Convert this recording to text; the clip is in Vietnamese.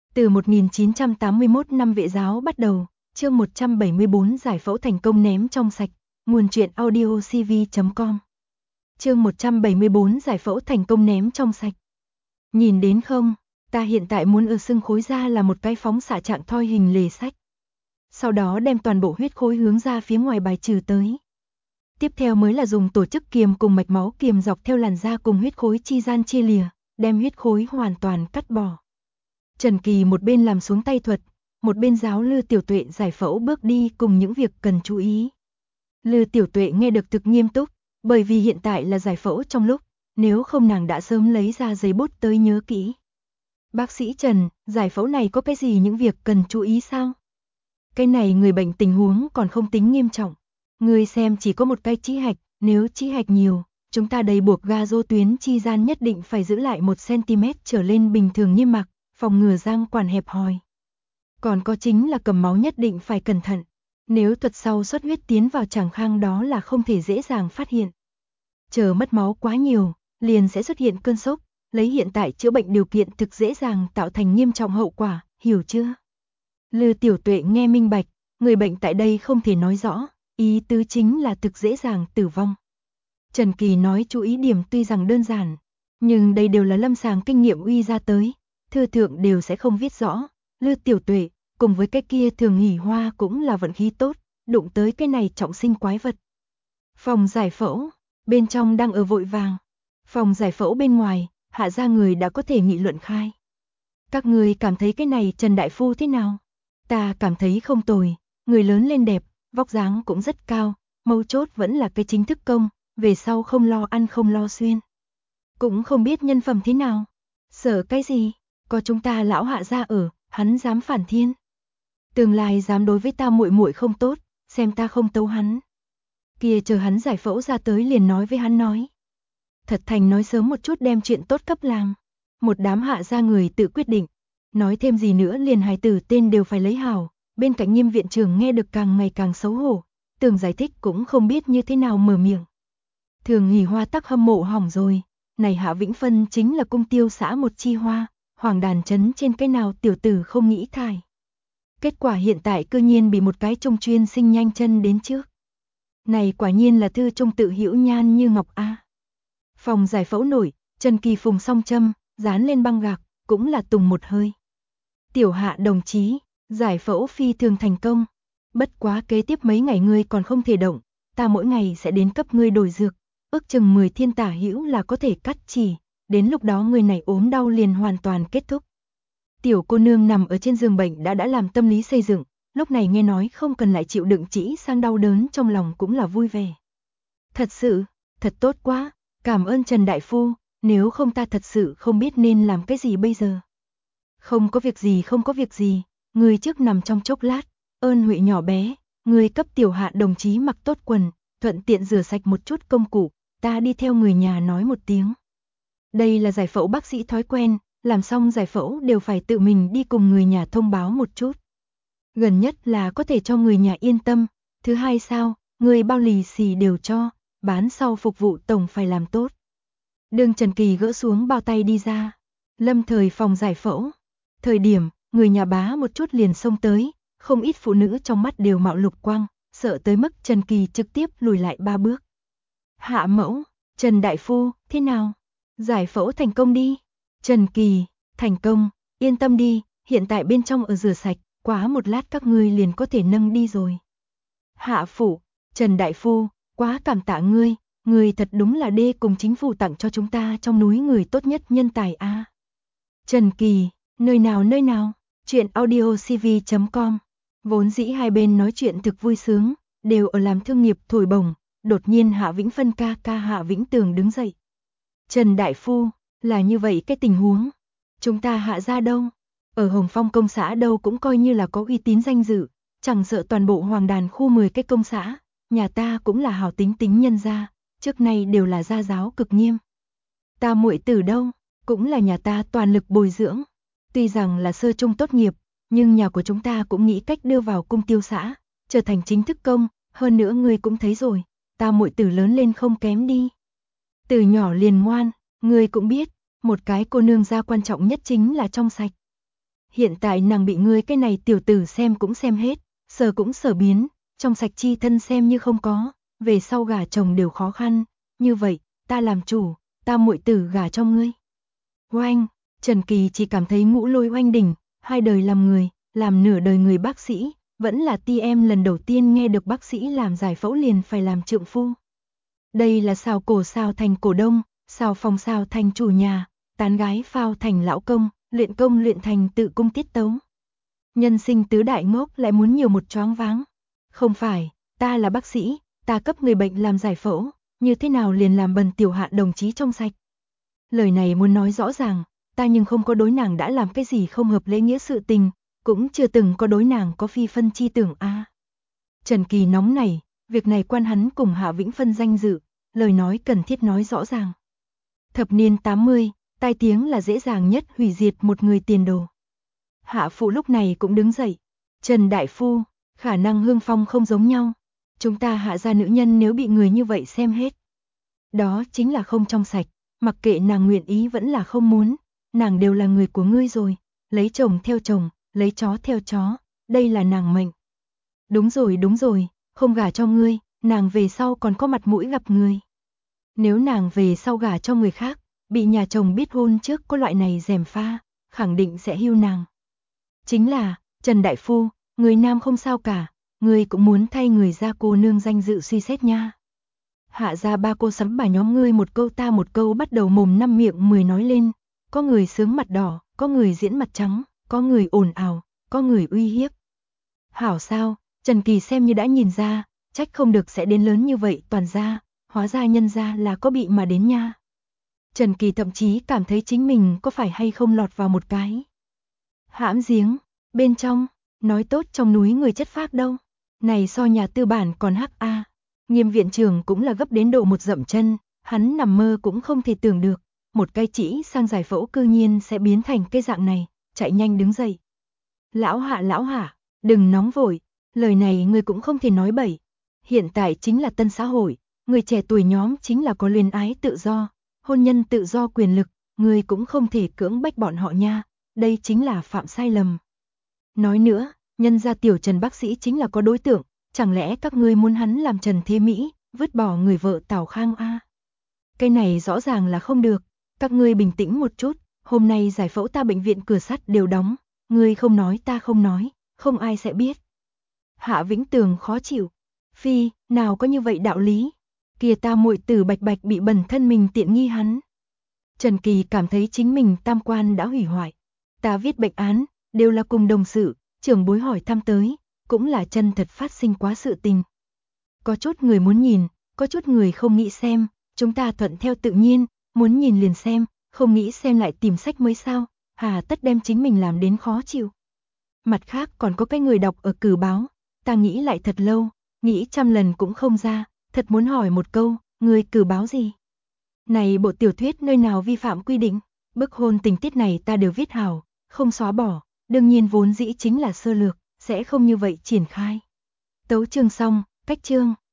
Từ 1981 năm Vệ giáo bắt đầu, chương 174 giải phẫu thành công ném trong sạch, nguồn truyện audiocv.com. Chương 174 giải phẫu thành công ném trong sạch. Nhìn đến không, ta hiện tại muốn ở xương khối ra là một cái phóng xạ trạng thoi hình lề sách. Sau đó đem toàn bộ huyết khối hướng ra phía ngoài bài trừ tới. Tiếp theo mới là dùng tổ chức kiềm cùng mạch máu kiềm dọc theo làn da cùng huyết khối chi gian chia lìa, đem huyết khối hoàn toàn cắt bỏ. Trần Kỳ một bên làm xuống tay thuật, một bên giáo Lư Tiểu Tuệ giải phẫu bước đi cùng những việc cần chú ý. Lư Tiểu Tuệ nghe được thực nghiêm túc, bởi vì hiện tại là giải phẫu trong lúc, nếu không nàng đã sớm lấy ra giấy bút tới nhớ kỹ. Bác sĩ Trần, giải phẫu này có cái gì những việc cần chú ý sao? Cái này người bệnh tình huống còn không tính nghiêm trọng. Người xem chỉ có một cái trĩ hạch, nếu trĩ hạch nhiều, chúng ta đầy buộc ga rô tuyến chi gian nhất định phải giữ lại 1 cm trở lên bình thường niêm mạc, phòng ngừa giang quản hẹp hòi. Còn có chính là cầm máu nhất định phải cẩn thận. Nếu thuật sau xuất huyết tiến vào tràng khang đó là không thể dễ dàng phát hiện. Chờ mất máu quá nhiều, liền sẽ xuất hiện cơn sốc, lấy hiện tại chữa bệnh điều kiện thực dễ dàng tạo thành nghiêm trọng hậu quả, hiểu chưa? Lư Tiểu Tuệ nghe minh bạch, người bệnh tại đây không thể nói rõ, ý tứ chính là thực dễ dàng tử vong. Trần Kỳ nói chú ý điểm tuy rằng đơn giản, nhưng đây đều là lâm sàng kinh nghiệm uy ra tới, thư thượng đều sẽ không viết rõ. Lư Tiểu Tuệ, cùng với cái kia Thường Hỷ Hoa cũng là vận khí tốt, đụng tới cái này trọng sinh quái vật. Phòng giải phẫu, bên trong đang ở vội vàng. Phòng giải phẫu bên ngoài, Hạ gia người đã có thể nghị luận khai. Các người cảm thấy cái này Trần Đại Phu thế nào? Ta cảm thấy không tồi, người lớn lên đẹp, vóc dáng cũng rất cao, mấu chốt vẫn là cái chính thức công, về sau không lo ăn không lo xuyên. Cũng không biết nhân phẩm thế nào. Sợ cái gì, có chúng ta lão Hạ gia ở, hắn dám phản thiên. Tương lai dám đối với ta muội muội không tốt, xem ta không tấu hắn. Kia chờ hắn giải phẫu ra tới liền nói với hắn nói. Thật thành nói sớm một chút đem chuyện tốt cấp làng. Một đám Hạ gia người tự quyết định. Nói thêm gì nữa liền hài tử tên đều phải lấy hảo. Bên cạnh Nghiêm viện trưởng nghe được càng ngày càng xấu hổ. Tưởng giải thích cũng không biết như thế nào mở miệng. Thường Hỷ Hoa tắc hâm mộ hỏng rồi. Này Hạ Vĩnh Phân chính là cung tiêu xã một chi hoa. Hoàng đàn trấn trên cái nào tiểu tử không nghĩ thải. Kết quả hiện tại cư nhiên bị một cái trung chuyên sinh nhanh chân đến trước. Này quả nhiên là thư trung tự hữu nhan như ngọc a. Phòng giải phẫu nổi, Trần Kỳ phùng song châm, dán lên băng gạc, cũng là tùng một hơi. Tiểu Hạ đồng chí, giải phẫu phi thường thành công. Bất quá kế tiếp mấy ngày ngươi còn không thể động, ta mỗi ngày sẽ đến cấp ngươi đổi dược, ước chừng 10 thiên tả hữu là có thể cắt chỉ, đến lúc đó người này ốm đau liền hoàn toàn kết thúc. Tiểu cô nương nằm ở trên giường bệnh đã làm tâm lý xây dựng, lúc này nghe nói không cần lại chịu đựng trĩ sang đau đớn trong lòng cũng là vui vẻ. Thật sự, thật tốt quá, cảm ơn Trần Đại Phu, nếu không ta thật sự không biết nên làm cái gì bây giờ. Không có việc gì, người trước nằm trong chốc lát, ơn huệ nhỏ bé, người cấp Tiểu Hạ đồng chí mặc tốt quần, thuận tiện rửa sạch một chút công cụ, ta đi theo người nhà nói một tiếng. Đây là giải phẫu bác sĩ thói quen, làm xong giải phẫu đều phải tự mình đi cùng người nhà thông báo một chút. Gần nhất là có thể cho người nhà yên tâm, thứ hai sao, người bao lì xì đều cho, bán sau phục vụ tổng phải làm tốt. Đường Trần Kỳ gỡ xuống bao tay đi ra, lâm thời phòng giải phẫu. Thời điểm, người nhà bá một chút liền xông tới, không ít phụ nữ trong mắt đều mạo lục quang, sợ tới mức Trần Kỳ trực tiếp lùi lại 3 bước. Hạ mẫu, Trần Đại Phu, thế nào? Giải phẫu thành công đi. Trần Kỳ, thành công, yên tâm đi, hiện tại bên trong ở rửa sạch, quá một lát các ngươi liền có thể nâng đi rồi. Hạ phủ, Trần Đại Phu, quá cảm tạ ngươi, ngươi thật đúng là đê cùng chính phủ tặng cho chúng ta trong núi người tốt nhất nhân tài a. Trần Kỳ, nơi nào, chuyện audiocv.com, vốn dĩ hai bên nói chuyện thực vui sướng, đều ở làm thương nghiệp thổi bổng, đột nhiên Hạ Vĩnh Phân ca Hạ Vĩnh Tường đứng dậy. Trần Đại Phu, là như vậy cái tình huống. Chúng ta Hạ gia đâu? Ở Hồng Phong công xã đâu cũng coi như là có uy tín danh dự, chẳng sợ toàn bộ Hoàng Đàn khu 10 cái công xã, nhà ta cũng là hảo tính tính nhân gia, trước nay đều là gia giáo cực nghiêm. Ta muội tử đâu, cũng là nhà ta toàn lực bồi dưỡng. Tuy rằng là sơ trung tốt nghiệp, nhưng nhà của chúng ta cũng nghĩ cách đưa vào cung tiêu xã, trở thành chính thức công, hơn nữa ngươi cũng thấy rồi, ta muội tử lớn lên không kém đi. Từ nhỏ liền ngoan, ngươi cũng biết, một cái cô nương gia quan trọng nhất chính là trong sạch. Hiện tại nàng bị ngươi cái này tiểu tử xem cũng xem hết, sờ cũng sờ biến, trong sạch chi thân xem như không có, về sau gả chồng đều khó khăn, như vậy, ta làm chủ, ta muội tử gả cho ngươi. Oanh, Trần Kỳ chỉ cảm thấy ngũ lôi oanh đỉnh, 2 đời làm người, làm nửa đời người bác sĩ, vẫn là em lần đầu tiên nghe được bác sĩ làm giải phẫu liền phải làm trượng phu. Đây là xào cổ xào thành cổ đông, xào phòng xào thành chủ nhà, tán gái phao thành lão công luyện thành tự cung tiết tấu. Nhân sinh tứ đại ngốc lại muốn nhiều một choáng váng. Không phải, ta là bác sĩ, ta cấp người bệnh làm giải phẫu, như thế nào liền làm bần tiểu hạ đồng chí trong sạch. Lời này muốn nói rõ ràng, ta nhưng không có đối nàng đã làm cái gì không hợp lễ nghĩa sự tình, cũng chưa từng có đối nàng có phi phân chi tưởng a. Trần Kỳ nóng này, việc này quan hắn cùng Hạ Vĩnh Phân danh dự, lời nói cần thiết nói rõ ràng. Thập niên 80, tai tiếng là dễ dàng nhất hủy diệt một người tiền đồ. Hạ phụ lúc này cũng đứng dậy. Trần Đại Phu, khả năng Hương Phong không giống nhau. Chúng ta Hạ gia nữ nhân nếu bị người như vậy xem hết. Đó chính là không trong sạch, mặc kệ nàng nguyện ý vẫn là không muốn. Nàng đều là người của ngươi rồi, lấy chồng theo chồng, lấy chó theo chó, đây là nàng mệnh. Đúng rồi, không gả cho ngươi, nàng về sau còn có mặt mũi gặp ngươi. Nếu nàng về sau gả cho người khác, bị nhà chồng biết hôn trước có loại này gièm pha, khẳng định sẽ hưu nàng. Chính là, Trần Đại Phu, người nam không sao cả, ngươi cũng muốn thay người gia cô nương danh dự suy xét nha. Hạ gia ba cô sắm bà nhóm ngươi một câu ta một câu bắt đầu mồm năm miệng 10 nói lên, có người sướng mặt đỏ, có người diễn mặt trắng, có người ồn ào, có người uy hiếp. Hảo sao, Trần Kỳ xem như đã nhìn ra, trách không được sẽ đến lớn như vậy toàn ra, hóa ra nhân ra là có bị mà đến nha. Trần Kỳ thậm chí cảm thấy chính mình có phải hay không lọt vào một cái hãm giếng, bên trong, nói tốt trong núi người chất phác đâu, này so nhà tư bản còn hắc a. Nghiêm viện trưởng cũng là gấp đến độ một dậm chân, hắn nằm mơ cũng không thể tưởng được, một cây chỉ sang giải phẫu cư nhiên sẽ biến thành cái dạng này, chạy nhanh đứng dậy. Lão Hạ, đừng nóng vội, lời này người cũng không thể nói bậy. Hiện tại chính là tân xã hội, người trẻ tuổi nhóm chính là có luyến ái tự do, hôn nhân tự do quyền lực, người cũng không thể cưỡng bách bọn họ nha, đây chính là phạm sai lầm. Nói nữa, nhân gia tiểu Trần bác sĩ chính là có đối tượng, chẳng lẽ các ngươi muốn hắn làm Trần Thế Mỹ, vứt bỏ người vợ Tào Khang a? Cái này rõ ràng là không được, các ngươi bình tĩnh một chút, hôm nay giải phẫu ta bệnh viện cửa sắt đều đóng, ngươi không nói ta không nói, không ai sẽ biết. Hạ Vĩnh Tường khó chịu, phi, nào có như vậy đạo lý, kìa ta muội tử bạch bạch bị bẩn thân mình tiện nghi hắn. Trần Kỳ cảm thấy chính mình tam quan đã hủy hoại, ta viết bệnh án, đều là cùng đồng sự, trưởng bối hỏi thăm tới, cũng là chân thật phát sinh quá sự tình. Có chút người muốn nhìn, có chút người không nghĩ xem, chúng ta thuận theo tự nhiên, muốn nhìn liền xem, không nghĩ xem lại tìm sách mới sao, hà tất đem chính mình làm đến khó chịu. Mặt khác còn có cái người đọc ở cử báo, ta nghĩ lại thật lâu, nghĩ trăm lần cũng không ra, thật muốn hỏi một câu, người cử báo gì? Này bộ tiểu thuyết nơi nào vi phạm quy định, bức hôn tình tiết này ta đều viết hảo, không xóa bỏ, đương nhiên vốn dĩ chính là sơ lược, sẽ không như vậy triển khai. Tấu chương xong, cách chương.